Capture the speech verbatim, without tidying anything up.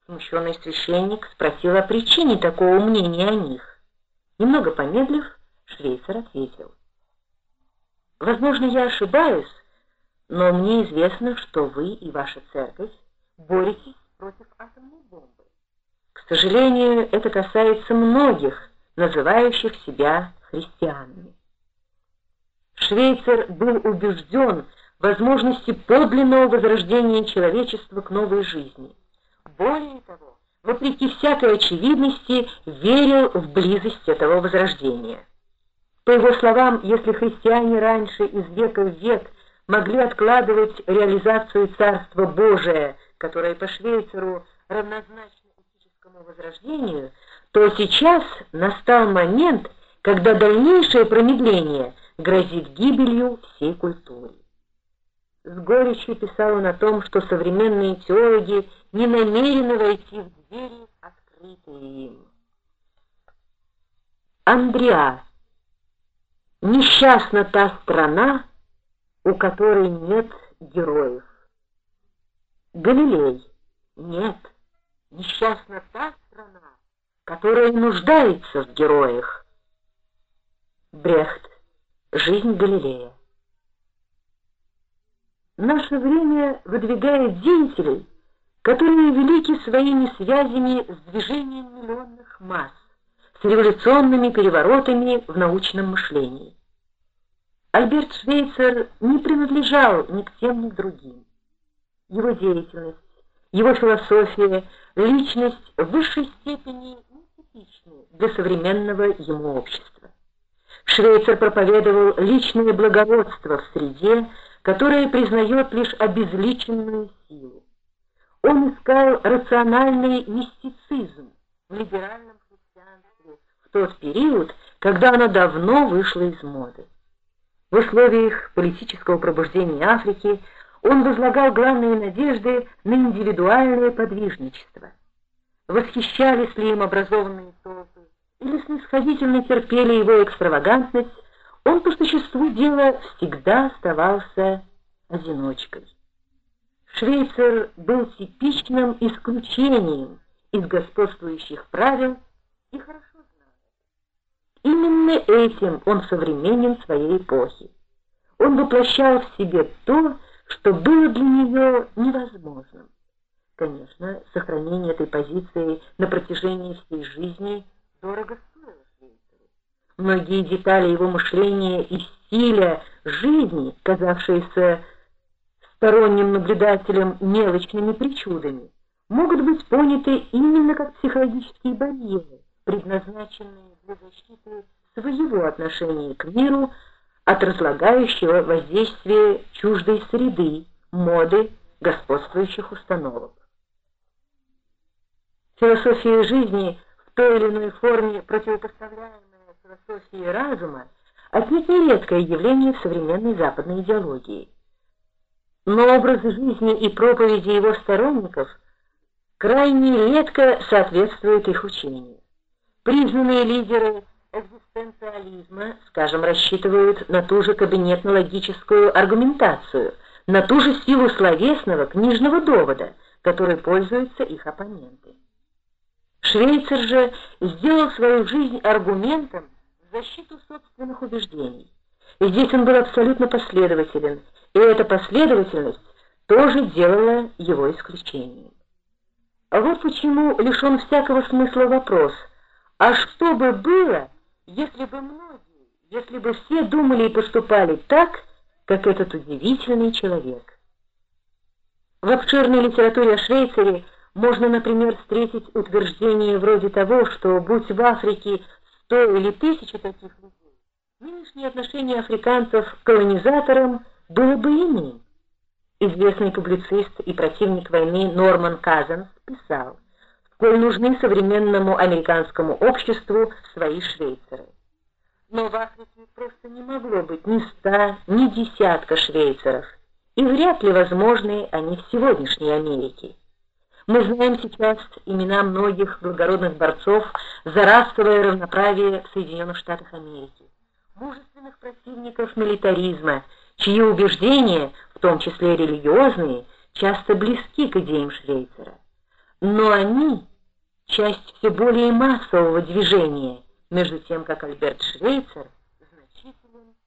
Смущенный священник спросил о причине такого мнения о них. Немного помедлив, Швейцар ответил: «Возможно, я ошибаюсь, но мне известно, что вы и ваша церковь боретесь против атомной бомбы. К сожалению, это касается многих, называющих себя христианами». Швейцар был убежден в возможности подлинного возрождения человечества к новой жизни. Более того, вопреки всякой очевидности, верил в близость этого возрождения. По его словам, если христиане раньше из века в век могли откладывать реализацию Царства Божия, которое по Швейцару равнозначно этическому возрождению, то сейчас настал момент, когда дальнейшее промедление грозит гибелью всей культуры. С горечью писал он о том, что современные теологи не намерены войти в двери, открытые им. Андриа. Несчастна та страна, у которой нет героев. Галилей. Нет, несчастна та страна, которая нуждается в героях. Брехт. Жизнь Галилея. Наше время выдвигает деятелей, которые велики своими связями с движением миллионных масс, с революционными переворотами в научном мышлении. Альберт Швейцар не принадлежал ни к тем, ни к другим. Его деятельность, его философия, личность в высшей степени нетипичны для современного ему общества. Швейцар проповедовал личное благородство в среде, которая признает лишь обезличенную силу. Он искал рациональный мистицизм в либеральном христианстве в тот период, когда оно давно вышло из моды. В условиях политического пробуждения Африки он возлагал главные надежды на индивидуальное подвижничество. Восхищались ли им образованные толпы или снисходительно терпели его экстравагантность, он по существу дела всегда оставался одиночкой. Швейцар был типичным исключением из господствующих правил и хорошо знал. Именно этим он современен своей эпохи. Он воплощал в себе то, что было для нее невозможным. Конечно, сохранение этой позиции на протяжении всей жизни дорого стоило Швейцару. Многие детали его мышления и стиля жизни, казавшиеся сторонним наблюдателям мелочными причудами, могут быть поняты именно как психологические барьеры, предназначенные для защиты своего отношения к миру от разлагающего воздействия чуждой среды, моды, господствующих установок. Философия жизни, в той или иной форме противопоставляемая философии разума, отнюдь не редкое явление в современной западной идеологии. Но образы жизни и проповеди его сторонников крайне редко соответствуют их учению. Признанные лидеры экзистенциализма, скажем, рассчитывают на ту же кабинетно-логическую аргументацию, на ту же силу словесного книжного довода, которой пользуются их оппоненты. Швейцар же сделал свою жизнь аргументом в защиту собственных убеждений. И здесь он был абсолютно последователен, и эта последовательность тоже делала его исключением. А вот почему лишен всякого смысла вопрос: а что бы было, если бы многие, если бы все думали и поступали так, как этот удивительный человек? В обширной литературе о Швейцаре можно, например, встретить утверждение вроде того, что будь в Африке сто или тысяча таких людей, нынешнее отношение африканцев к колонизаторам было бы иным. Известный публицист и противник войны Норман Казенс писал: сколь нужны современному американскому обществу свои швейцары. Но в Африке просто не могло быть ни ста, ни десятка швейцаров, и вряд ли возможны они в сегодняшней Америке. Мы знаем сейчас имена многих благородных борцов за расовое равноправие в Соединенных Штатах Америки, мужественных противников милитаризма, чьи убеждения, в том числе религиозные, часто близки к идеям Швейцара. но они — часть все более массового движения, между тем как Альберт Швейцер значителен